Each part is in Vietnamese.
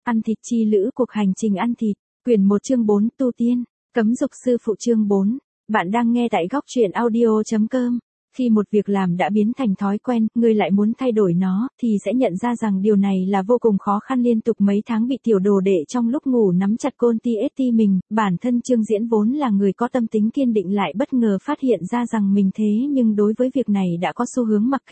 Ăn thịt chi lữ cuộc hành trình ăn thịt, quyển 1 chương 4 tu tiên, cấm dục sư phụ chương 4. Bạn đang nghe tại góc truyện audio.com. Khi một việc làm đã biến thành thói quen, ngươi lại muốn thay đổi nó, thì sẽ nhận ra rằng điều này là vô cùng khó khăn. Liên tục mấy tháng bị tiểu đồ đệ trong lúc ngủ nắm chặt côn ti mình, bản thân Trương Diễn vốn là người có tâm tính kiên định lại bất ngờ phát hiện ra rằng mình thế nhưng đối với việc này đã có xu hướng mặc kệ.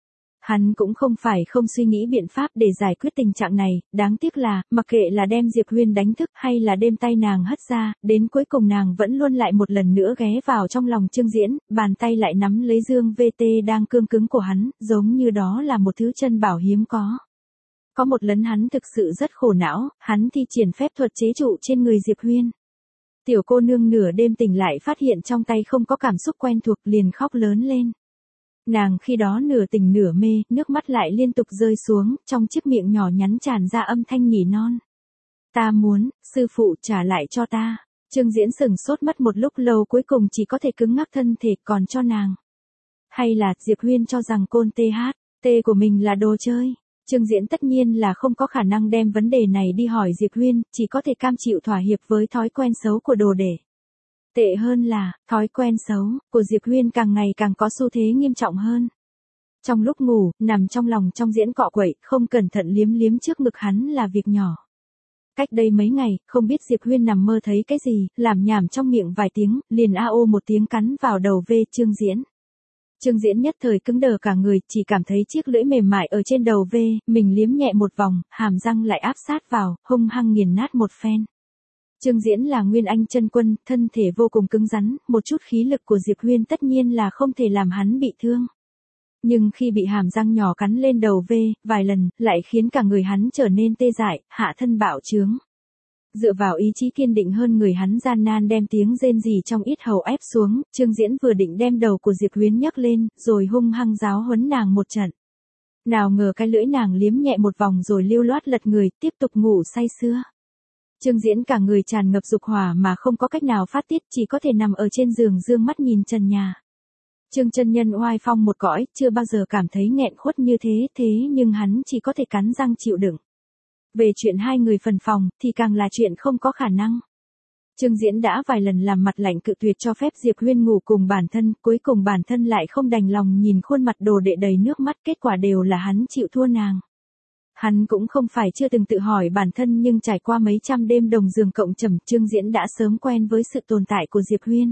Hắn cũng không phải không suy nghĩ biện pháp để giải quyết tình trạng này, đáng tiếc là, mặc kệ là đem Diệp Huyên đánh thức hay là đem tay nàng hất ra, đến cuối cùng nàng vẫn luôn lại một lần nữa ghé vào trong lòng Trương Diễn, bàn tay lại nắm lấy dương VT đang cương cứng của hắn, giống như đó là một thứ chân bảo hiếm có. Có một lần hắn thực sự rất khổ não, hắn thi triển phép thuật chế trụ trên người Diệp Huyên. Tiểu cô nương nửa đêm tỉnh lại phát hiện trong tay không có cảm xúc quen thuộc liền khóc lớn lên. Nàng khi đó nửa tỉnh nửa mê, nước mắt lại liên tục rơi xuống, trong chiếc miệng nhỏ nhắn tràn ra âm thanh nhỉ non. Ta muốn, sư phụ trả lại cho ta. Trương Diễn sửng sốt mất một lúc lâu cuối cùng chỉ có thể cứng ngắc thân thể còn cho nàng. Hay là Diệp Huyên cho rằng côn THT của mình là đồ chơi. Trương Diễn tất nhiên là không có khả năng đem vấn đề này đi hỏi Diệp Huyên, chỉ có thể cam chịu thỏa hiệp với thói quen xấu của đồ đệ. Tệ hơn là, thói quen xấu của Diệp Huyên càng ngày càng có xu thế nghiêm trọng hơn. Trong lúc ngủ, nằm trong lòng trong Diễn cọ quậy, không cẩn thận liếm liếm trước ngực hắn là việc nhỏ. Cách đây mấy ngày, không biết Diệp Huyên nằm mơ thấy cái gì, làm nhảm trong miệng vài tiếng, liền ao một tiếng cắn vào đầu Trương Diễn. Trương Diễn nhất thời cứng đờ cả người, chỉ cảm thấy chiếc lưỡi mềm mại ở trên đầu mình liếm nhẹ một vòng, hàm răng lại áp sát vào, hung hăng nghiền nát một phen. Trương Diễn là Nguyên Anh chân quân, thân thể vô cùng cứng rắn, một chút khí lực của Diệp Huyên tất nhiên là không thể làm hắn bị thương. Nhưng khi bị hàm răng nhỏ cắn lên đầu vài lần, lại khiến cả người hắn trở nên tê dại, hạ thân bạo trướng. Dựa vào ý chí kiên định hơn người hắn gian nan đem tiếng rên rỉ trong yết hầu ép xuống, Trương Diễn vừa định đem đầu của Diệp Huyên nhấc lên, rồi hung hăng giáo huấn nàng một trận. Nào ngờ cái lưỡi nàng liếm nhẹ một vòng rồi lưu loát lật người, tiếp tục ngủ say sưa. Trương Diễn cả người tràn ngập dục hỏa mà không có cách nào phát tiết, chỉ có thể nằm ở trên giường dương mắt nhìn trần nhà. Trương chân nhân oai phong một cõi, chưa bao giờ cảm thấy nghẹn khuất như thế nhưng hắn chỉ có thể cắn răng chịu đựng. Về chuyện hai người phần phòng, thì càng là chuyện không có khả năng. Trương Diễn đã vài lần làm mặt lạnh cự tuyệt cho phép Diệp Huyên ngủ cùng bản thân, cuối cùng bản thân lại không đành lòng nhìn khuôn mặt đồ đệ đầy nước mắt, kết quả đều là hắn chịu thua nàng. Hắn cũng không phải chưa từng tự hỏi bản thân nhưng trải qua mấy trăm đêm đồng giường cộng trầm, Trương Diễn đã sớm quen với sự tồn tại của Diệp Huyên.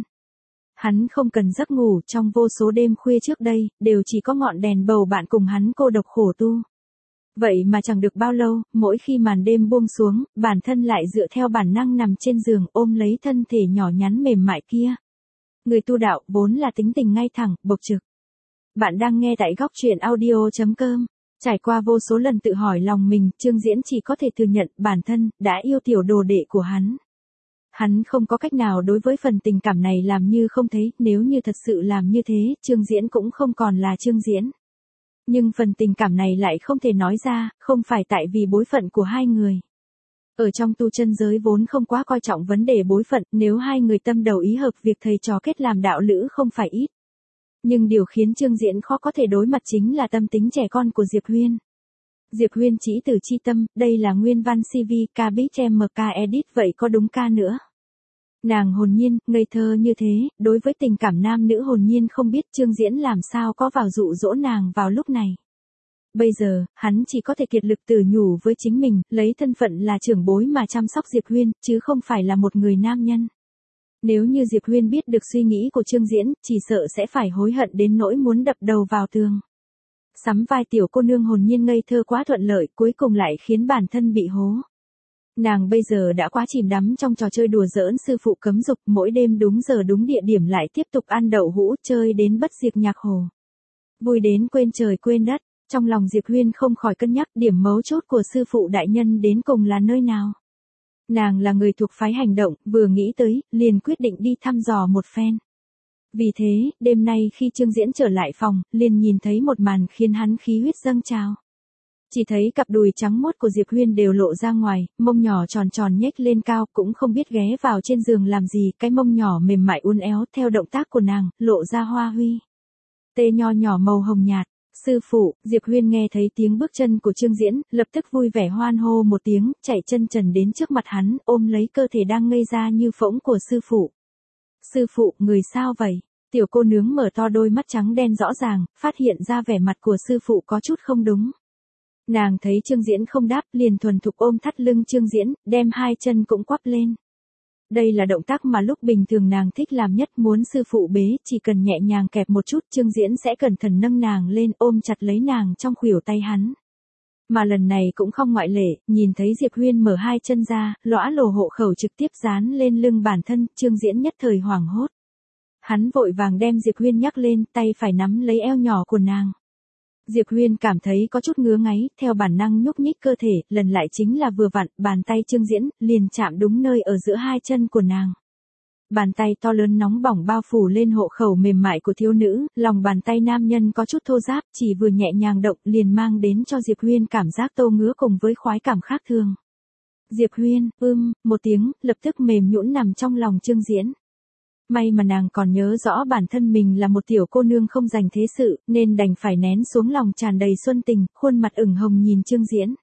Hắn không cần giấc ngủ, trong vô số đêm khuya trước đây, đều chỉ có ngọn đèn bầu bạn cùng hắn cô độc khổ tu. Vậy mà chẳng được bao lâu, mỗi khi màn đêm buông xuống, bản thân lại dựa theo bản năng nằm trên giường ôm lấy thân thể nhỏ nhắn mềm mại kia. Người tu đạo vốn là tính tình ngay thẳng, bộc trực. Bạn đang nghe tại góc truyện audio.com. Trải qua vô số lần tự hỏi lòng mình, Trương Diễn chỉ có thể thừa nhận bản thân đã yêu tiểu đồ đệ của hắn. Hắn không có cách nào đối với phần tình cảm này làm như không thấy, nếu như thật sự làm như thế, Trương Diễn cũng không còn là Trương Diễn. Nhưng phần tình cảm này lại không thể nói ra, không phải tại vì bối phận của hai người. Ở trong tu chân giới vốn không quá coi trọng vấn đề bối phận, nếu hai người tâm đầu ý hợp việc thầy trò kết làm đạo lữ không phải ít. Nhưng điều khiến Trương Diễn khó có thể đối mặt chính là tâm tính trẻ con của Diệp Huyên. Diệp Huyên chỉ từ chi tâm, đây là nguyên văn CV, KBTMK edit vậy có đúng ca nữa. Nàng hồn nhiên, ngây thơ như thế, đối với tình cảm nam nữ hồn nhiên không biết Trương Diễn làm sao có vào dụ dỗ nàng vào lúc này. Bây giờ, hắn chỉ có thể kiệt lực tự nhủ với chính mình, lấy thân phận là trưởng bối mà chăm sóc Diệp Huyên, chứ không phải là một người nam nhân. Nếu như Diệp Huyên biết được suy nghĩ của Trương Diễn, chỉ sợ sẽ phải hối hận đến nỗi muốn đập đầu vào tường. Sắm vai tiểu cô nương hồn nhiên ngây thơ quá thuận lợi, cuối cùng lại khiến bản thân bị hố. Nàng bây giờ đã quá chìm đắm trong trò chơi đùa giỡn sư phụ cấm dục, mỗi đêm đúng giờ đúng địa điểm lại tiếp tục ăn đậu hũ, chơi đến bất diệt nhạc hồ. Vui đến quên trời quên đất, trong lòng Diệp Huyên không khỏi cân nhắc điểm mấu chốt của sư phụ đại nhân đến cùng là nơi nào. Nàng là người thuộc phái hành động, vừa nghĩ tới, liền quyết định đi thăm dò một phen. Vì thế, đêm nay khi Trương Diễn trở lại phòng, liền nhìn thấy một màn khiến hắn khí huyết dâng trào. Chỉ thấy cặp đùi trắng muốt của Diệp Huyên đều lộ ra ngoài, mông nhỏ tròn tròn nhếch lên cao, cũng không biết ghé vào trên giường làm gì, cái mông nhỏ mềm mại uốn éo theo động tác của nàng, lộ ra hoa huy. Tê nho nhỏ màu hồng nhạt, Sư phụ, Diệp Huyên nghe thấy tiếng bước chân của Trương Diễn, lập tức vui vẻ hoan hô một tiếng, chạy chân trần đến trước mặt hắn, ôm lấy cơ thể đang ngây ra như phỗng của sư phụ. Sư phụ, người sao vậy? Tiểu cô nướng mở to đôi mắt trắng đen rõ ràng, phát hiện ra vẻ mặt của sư phụ có chút không đúng. Nàng thấy Trương Diễn không đáp, liền thuần thục ôm thắt lưng Trương Diễn, đem hai chân cũng quắp lên. Đây là động tác mà lúc bình thường nàng thích làm nhất, muốn sư phụ bế, chỉ cần nhẹ nhàng kẹp một chút Trương Diễn sẽ cẩn thận nâng nàng lên ôm chặt lấy nàng trong khuỷu tay hắn. Mà lần này cũng không ngoại lệ, nhìn thấy Diệp Huyên mở hai chân ra, lõa lồ hộ khẩu trực tiếp dán lên lưng bản thân, Trương Diễn nhất thời hoảng hốt. Hắn vội vàng đem Diệp Huyên nhắc lên, tay phải nắm lấy eo nhỏ của nàng. Diệp Huyên cảm thấy có chút ngứa ngáy, theo bản năng nhúc nhích cơ thể, lần lại chính là vừa vặn, bàn tay Trương Diễn, liền chạm đúng nơi ở giữa hai chân của nàng. Bàn tay to lớn nóng bỏng bao phủ lên hộ khẩu mềm mại của thiếu nữ, lòng bàn tay nam nhân có chút thô ráp, chỉ vừa nhẹ nhàng động liền mang đến cho Diệp Huyên cảm giác tô ngứa cùng với khoái cảm khác thường. Diệp Huyên, một tiếng, lập tức mềm nhũn nằm trong lòng Trương Diễn. May mà nàng còn nhớ rõ bản thân mình là một tiểu cô nương không dành thế sự, nên đành phải nén xuống lòng tràn đầy xuân tình, khuôn mặt ửng hồng nhìn Trương Diễn.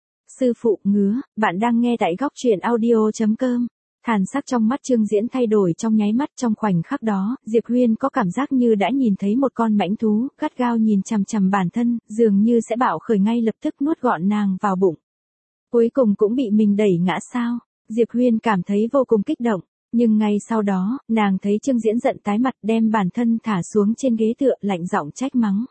Sư phụ, ngứa, bạn đang nghe tại góc truyện audio.com. Thần sắc trong mắt Trương Diễn thay đổi trong nháy mắt, trong khoảnh khắc đó, Diệp Huyên có cảm giác như đã nhìn thấy một con mãnh thú, gắt gao nhìn chằm chằm bản thân, dường như sẽ bạo khởi ngay lập tức nuốt gọn nàng vào bụng. Cuối cùng cũng bị mình đẩy ngã sao? Diệp Huyên cảm thấy vô cùng kích động. Nhưng ngay sau đó, nàng thấy Trương Diễn giận tái mặt, đem bản thân thả xuống trên ghế tựa, lạnh giọng trách mắng.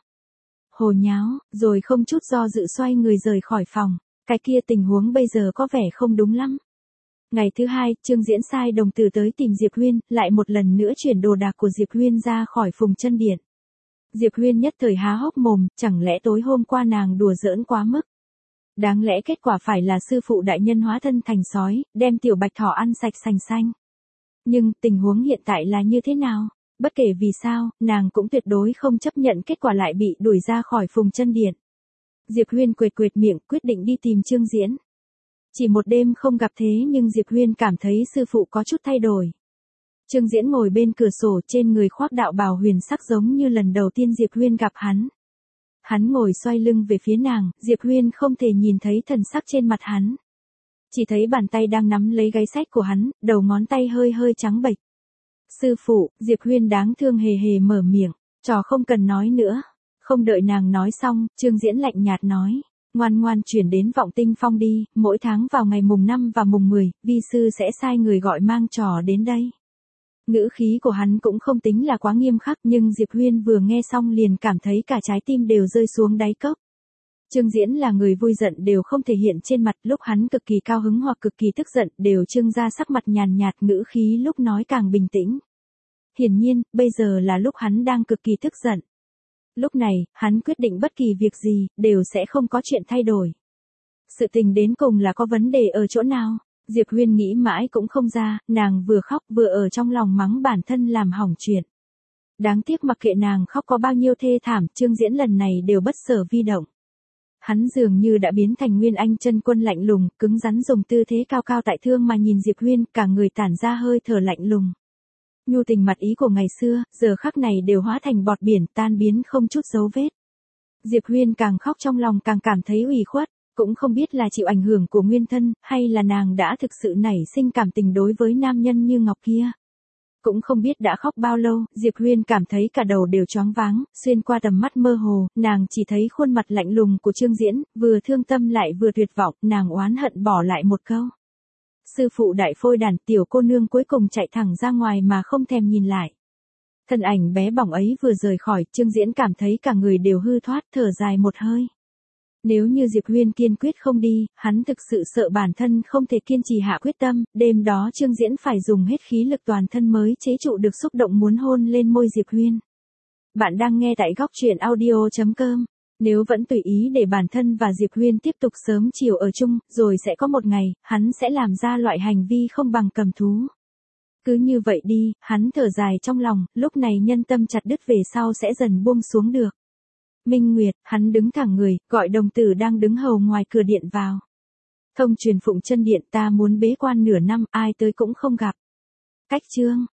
Hồ nháo, rồi không chút do dự xoay người rời khỏi phòng. Cái kia tình huống bây giờ có vẻ không đúng lắm. Ngày thứ hai, Trương Diễn sai đồng tử tới tìm Diệp Huyên, lại một lần nữa chuyển đồ đạc của Diệp Huyên ra khỏi Phùng Chân Điện. Diệp Huyên nhất thời há hốc mồm, chẳng lẽ tối hôm qua nàng đùa giỡn quá mức. Đáng lẽ kết quả phải là sư phụ đại nhân hóa thân thành sói, đem tiểu bạch thỏ ăn sạch sành xanh. Nhưng tình huống hiện tại là như thế nào? Bất kể vì sao, nàng cũng tuyệt đối không chấp nhận kết quả lại bị đuổi ra khỏi Phùng Chân Điện. Diệp Huyên quệt quệt miệng, quyết định đi tìm Trương Diễn. Chỉ một đêm không gặp thế nhưng Diệp Huyên cảm thấy sư phụ có chút thay đổi. Trương Diễn ngồi bên cửa sổ, trên người khoác đạo bào huyền sắc giống như lần đầu tiên Diệp Huyên gặp hắn. Hắn ngồi xoay lưng về phía nàng, Diệp Huyên không thể nhìn thấy thần sắc trên mặt hắn. Chỉ thấy bàn tay đang nắm lấy gáy sách của hắn, đầu ngón tay hơi hơi trắng bệch. Sư phụ, Diệp Huyên đáng thương hề hề mở miệng, trò không cần nói nữa. Không đợi nàng nói xong, Trương Diễn lạnh nhạt nói, ngoan ngoan chuyển đến Vọng Tinh Phong đi, mỗi tháng vào ngày mùng 5 và mùng 10, vi sư sẽ sai người gọi mang trò đến đây. Ngữ khí của hắn cũng không tính là quá nghiêm khắc, nhưng Diệp Huyên vừa nghe xong liền cảm thấy cả trái tim đều rơi xuống đáy cốc. Trương Diễn là người vui giận đều không thể hiện trên mặt, lúc hắn cực kỳ cao hứng hoặc cực kỳ tức giận đều trưng ra sắc mặt nhàn nhạt, ngữ khí lúc nói càng bình tĩnh. Hiển nhiên, bây giờ là lúc hắn đang cực kỳ tức giận. Lúc này, hắn quyết định bất kỳ việc gì, đều sẽ không có chuyện thay đổi. Sự tình đến cùng là có vấn đề ở chỗ nào? Diệp Huyên nghĩ mãi cũng không ra, nàng vừa khóc vừa ở trong lòng mắng bản thân làm hỏng chuyện. Đáng tiếc mặc kệ nàng khóc có bao nhiêu thê thảm, Trương Diễn lần này đều bất sở vi động. Hắn dường như đã biến thành Nguyên Anh chân quân lạnh lùng, cứng rắn dùng tư thế cao cao tại thượng mà nhìn Diệp Huyên, cả người tản ra hơi thở lạnh lùng. Nhu tình mặt ý của ngày xưa, giờ khắc này đều hóa thành bọt biển, tan biến không chút dấu vết. Diệp Huyên càng khóc trong lòng càng cảm thấy ủy khuất, cũng không biết là chịu ảnh hưởng của nguyên thân, hay là nàng đã thực sự nảy sinh cảm tình đối với nam nhân như Ngọc kia. Cũng không biết đã khóc bao lâu, Diệp Huyên cảm thấy cả đầu đều choáng váng, xuyên qua tầm mắt mơ hồ, nàng chỉ thấy khuôn mặt lạnh lùng của Trương Diễn, vừa thương tâm lại vừa tuyệt vọng, nàng oán hận bỏ lại một câu. Sư phụ đại phôi đàn, tiểu cô nương cuối cùng chạy thẳng ra ngoài mà không thèm nhìn lại. Thân ảnh bé bỏng ấy vừa rời khỏi, Trương Diễn cảm thấy cả người đều hư thoát, thở dài một hơi. Nếu như Diệp Huyên kiên quyết không đi, hắn thực sự sợ bản thân không thể kiên trì hạ quyết tâm, đêm đó Trương Diễn phải dùng hết khí lực toàn thân mới chế trụ được xúc động muốn hôn lên môi Diệp Huyên. Bạn đang nghe tại góc truyện audio.com. Nếu vẫn tùy ý để bản thân và Diệp Huyên tiếp tục sớm chiều ở chung, rồi sẽ có một ngày, hắn sẽ làm ra loại hành vi không bằng cầm thú. Cứ như vậy đi, hắn thở dài trong lòng, lúc này nhân tâm chặt đứt về sau sẽ dần buông xuống được. Minh Nguyệt, hắn đứng thẳng người, gọi đồng tử đang đứng hầu ngoài cửa điện vào. Thông truyền Phụng Chân Điện, ta muốn bế quan nửa năm, ai tới cũng không gặp. Cách chương.